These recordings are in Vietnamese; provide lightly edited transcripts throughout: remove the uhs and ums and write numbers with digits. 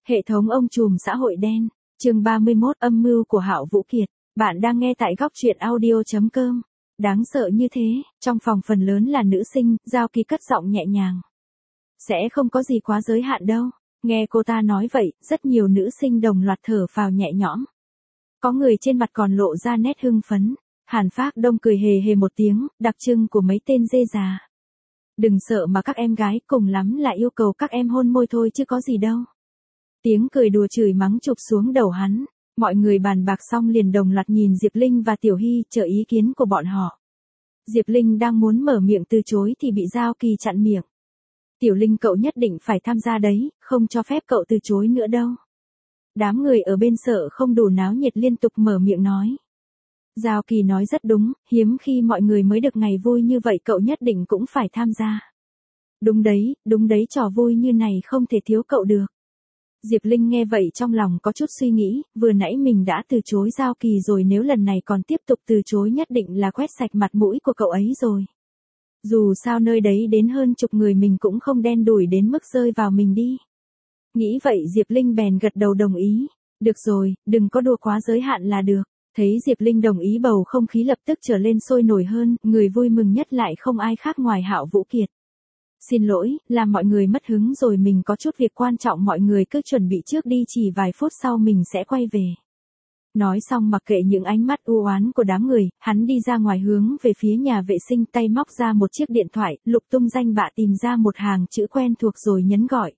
Hệ thống ông trùm xã hội đen, chương 31 âm mưu của Hạo Vũ Kiệt. Bạn đang nghe tại góc truyện audio.com. Đáng sợ như thế, trong phòng phần lớn là nữ sinh, Giao Kỳ cất giọng nhẹ nhàng. Sẽ không có gì quá giới hạn đâu. Nghe cô ta nói vậy, rất nhiều nữ sinh đồng loạt thở phào nhẹ nhõm. Có người trên mặt còn lộ ra nét hưng phấn. Hàn Phác Đông cười hề hề một tiếng, đặc trưng của mấy tên dê già. Đừng sợ mà các em gái, cùng lắm là yêu cầu các em hôn môi thôi chứ có gì đâu. Tiếng cười đùa chửi mắng chụp xuống đầu hắn. Mọi người bàn bạc xong liền đồng loạt nhìn Diệp Linh và Tiểu Hy chờ ý kiến của bọn họ. Diệp Linh đang muốn mở miệng từ chối thì bị Giao Kỳ chặn miệng. Tiểu Linh, cậu nhất định phải tham gia đấy, không cho phép cậu từ chối nữa đâu. Đám người ở bên sợ không đủ náo nhiệt liên tục mở miệng nói. Giao Kỳ nói rất đúng, hiếm khi mọi người mới được ngày vui như vậy, cậu nhất định cũng phải tham gia. Đúng đấy, trò vui như này không thể thiếu cậu được. Diệp Linh nghe vậy trong lòng có chút suy nghĩ, vừa nãy mình đã từ chối Giao Kỳ rồi, nếu lần này còn tiếp tục từ chối nhất định là quét sạch mặt mũi của cậu ấy rồi. Dù sao nơi đấy đến hơn chục người, mình cũng không đen đủi đến mức rơi vào mình đi. Nghĩ vậy Diệp Linh bèn gật đầu đồng ý. Được rồi, đừng có đùa quá giới hạn là được. Thấy Diệp Linh đồng ý, bầu không khí lập tức trở lên sôi nổi hơn, người vui mừng nhất lại không ai khác ngoài Hạo Vũ Kiệt. Xin lỗi, làm mọi người mất hứng rồi, mình có chút việc quan trọng, mọi người cứ chuẩn bị trước đi, chỉ vài phút sau mình sẽ quay về. Nói xong mặc kệ những ánh mắt u oán của đám người, hắn đi ra ngoài hướng về phía nhà vệ sinh, tay móc ra một chiếc điện thoại, lục tung danh bạ tìm ra một hàng chữ quen thuộc rồi nhấn gọi.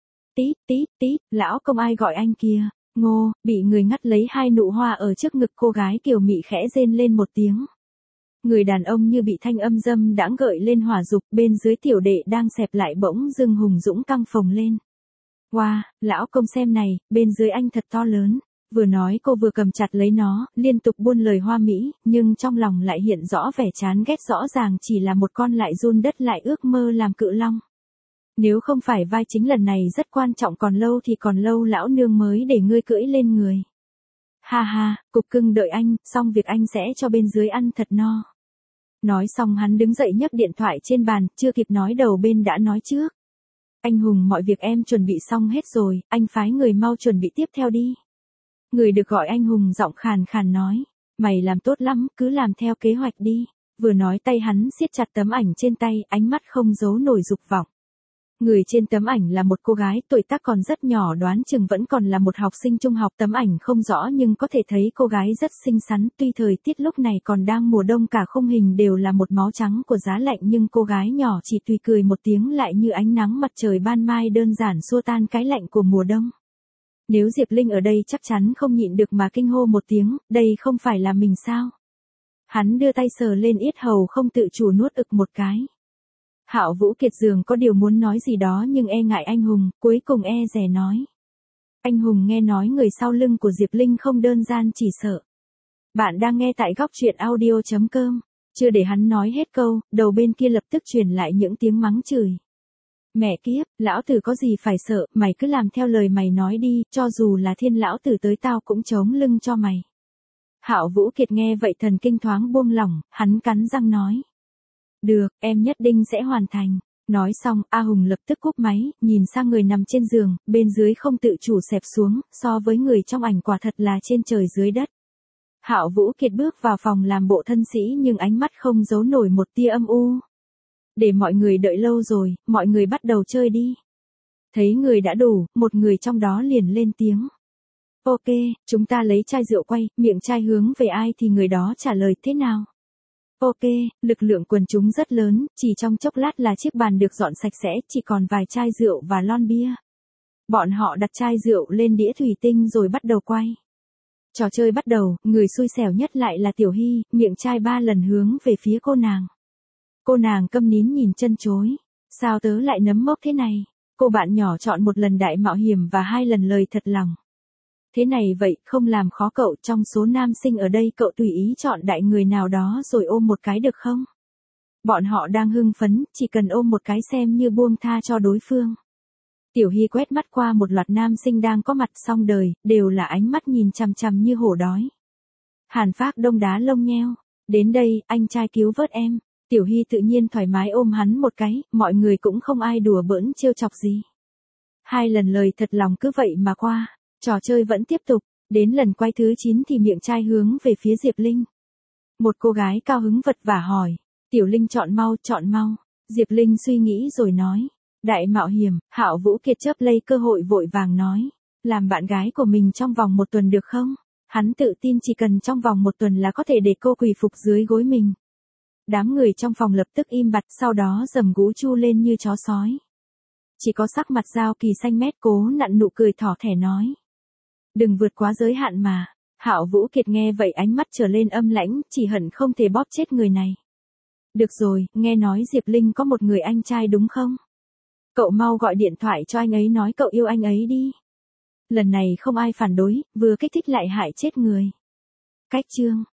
Tít, lão công ai gọi anh kia. Ngô, bị người ngắt lấy hai nụ hoa ở trước ngực, cô gái kiều mị khẽ rên lên một tiếng. Người đàn ông như bị thanh âm dâm đãng gợi lên hỏa dục, bên dưới tiểu đệ đang xẹp lại bỗng dưng hùng dũng căng phồng lên. Wow, lão công xem này, bên dưới anh thật to lớn. Vừa nói cô vừa cầm chặt lấy nó, liên tục buôn lời hoa mỹ, nhưng trong lòng lại hiện rõ vẻ chán ghét, rõ ràng chỉ là một con lại run đất lại ước mơ làm cự long. Nếu không phải vai chính lần này rất quan trọng, còn lâu lão nương mới để ngươi cưỡi lên người. Ha ha, cục cưng đợi anh, xong việc anh sẽ cho bên dưới ăn thật no. Nói xong hắn đứng dậy nhấc điện thoại trên bàn, chưa kịp nói đầu bên đã nói trước. Anh Hùng, mọi việc em chuẩn bị xong hết rồi, anh phái người mau chuẩn bị tiếp theo đi. Người được gọi anh Hùng giọng khàn khàn nói. Mày làm tốt lắm, cứ làm theo kế hoạch đi. Vừa nói tay hắn siết chặt tấm ảnh trên tay, ánh mắt không giấu nổi dục vọng. Người trên tấm ảnh là một cô gái, tuổi tác còn rất nhỏ, đoán chừng vẫn còn là một học sinh trung học. Tấm ảnh không rõ nhưng có thể thấy cô gái rất xinh xắn, tuy thời tiết lúc này còn đang mùa đông, cả khung hình đều là một máu trắng của giá lạnh, nhưng cô gái nhỏ chỉ tùy cười một tiếng lại như ánh nắng mặt trời ban mai đơn giản xua tan cái lạnh của mùa đông. Nếu Diệp Linh ở đây chắc chắn không nhịn được mà kinh hô một tiếng, đây không phải là mình sao? Hắn đưa tay sờ lên yết hầu, không tự chủ nuốt ực một cái. Hạo Vũ Kiệt dường có điều muốn nói gì đó nhưng e ngại anh Hùng, cuối cùng e dè nói. Anh Hùng nghe nói người sau lưng của Diệp Linh không đơn giản, chỉ sợ. Bạn đang nghe tại góc truyện audio.com. Chưa để hắn nói hết câu, đầu bên kia lập tức truyền lại những tiếng mắng chửi. Mẹ kiếp, lão tử có gì phải sợ, mày cứ làm theo lời mày nói đi, cho dù là thiên lão tử tới tao cũng chống lưng cho mày. Hạo Vũ Kiệt nghe vậy thần kinh thoáng buông lỏng, hắn cắn răng nói. Được, em nhất định sẽ hoàn thành. Nói xong, A Hùng lập tức cúp máy, nhìn sang người nằm trên giường, bên dưới không tự chủ xẹp xuống, so với người trong ảnh quả thật là trên trời dưới đất. Hạo Vũ Kiệt bước vào phòng làm bộ thân sĩ nhưng ánh mắt không giấu nổi một tia âm u. Để mọi người đợi lâu rồi, mọi người bắt đầu chơi đi. Thấy người đã đủ, một người trong đó liền lên tiếng. Ok, chúng ta lấy chai rượu quay, miệng chai hướng về ai thì người đó trả lời thế nào. Ok, lực lượng quần chúng rất lớn, chỉ trong chốc lát là chiếc bàn được dọn sạch sẽ, chỉ còn vài chai rượu và lon bia. Bọn họ đặt chai rượu lên đĩa thủy tinh rồi bắt đầu quay. Trò chơi bắt đầu, người xui xẻo nhất lại là Tiểu Hy, miệng chai 3 lần hướng về phía cô nàng. Cô nàng câm nín nhìn chân chối. Sao tớ lại nấm mốc thế này? Cô bạn nhỏ chọn một lần đại mạo hiểm và 2 lần lời thật lòng. Thế này vậy, không làm khó cậu, trong số nam sinh ở đây cậu tùy ý chọn đại người nào đó rồi ôm một cái được không? Bọn họ đang hưng phấn, chỉ cần ôm một cái xem như buông tha cho đối phương. Tiểu Hy quét mắt qua một loạt nam sinh đang có mặt, xong đời, đều là ánh mắt nhìn chằm chằm như hổ đói. Hàn Phác Đông đá lông nheo. Đến đây, anh trai cứu vớt em. Tiểu Hy tự nhiên thoải mái ôm hắn một cái, mọi người cũng không ai đùa bỡn trêu chọc gì. 2 lần lời thật lòng cứ vậy mà qua, trò chơi vẫn tiếp tục, đến lần quay thứ 9 thì miệng trai hướng về phía Diệp Linh. Một cô gái cao hứng vật vã hỏi, Tiểu Linh chọn mau. Diệp Linh suy nghĩ rồi nói, đại mạo hiểm. Hạo Vũ Kiệt chớp lấy cơ hội vội vàng nói, làm bạn gái của mình trong vòng 1 tuần được không? Hắn tự tin chỉ cần trong vòng 1 tuần là có thể để cô quỳ phục dưới gối mình. Đám người trong phòng lập tức im bặt, sau đó rầm rú chu lên như chó sói. Chỉ có sắc mặt Giao Kỳ xanh mét cố nặn nụ cười thỏ thẻ nói, đừng vượt quá giới hạn mà. Hạo Vũ Kiệt nghe vậy ánh mắt trở lên âm lãnh, chỉ hận không thể bóp chết người này. Được rồi, nghe nói Diệp Linh có một người anh trai đúng không? Cậu mau gọi điện thoại cho anh ấy nói cậu yêu anh ấy đi. Lần này không ai phản đối, vừa kích thích lại hại chết người. Cách chương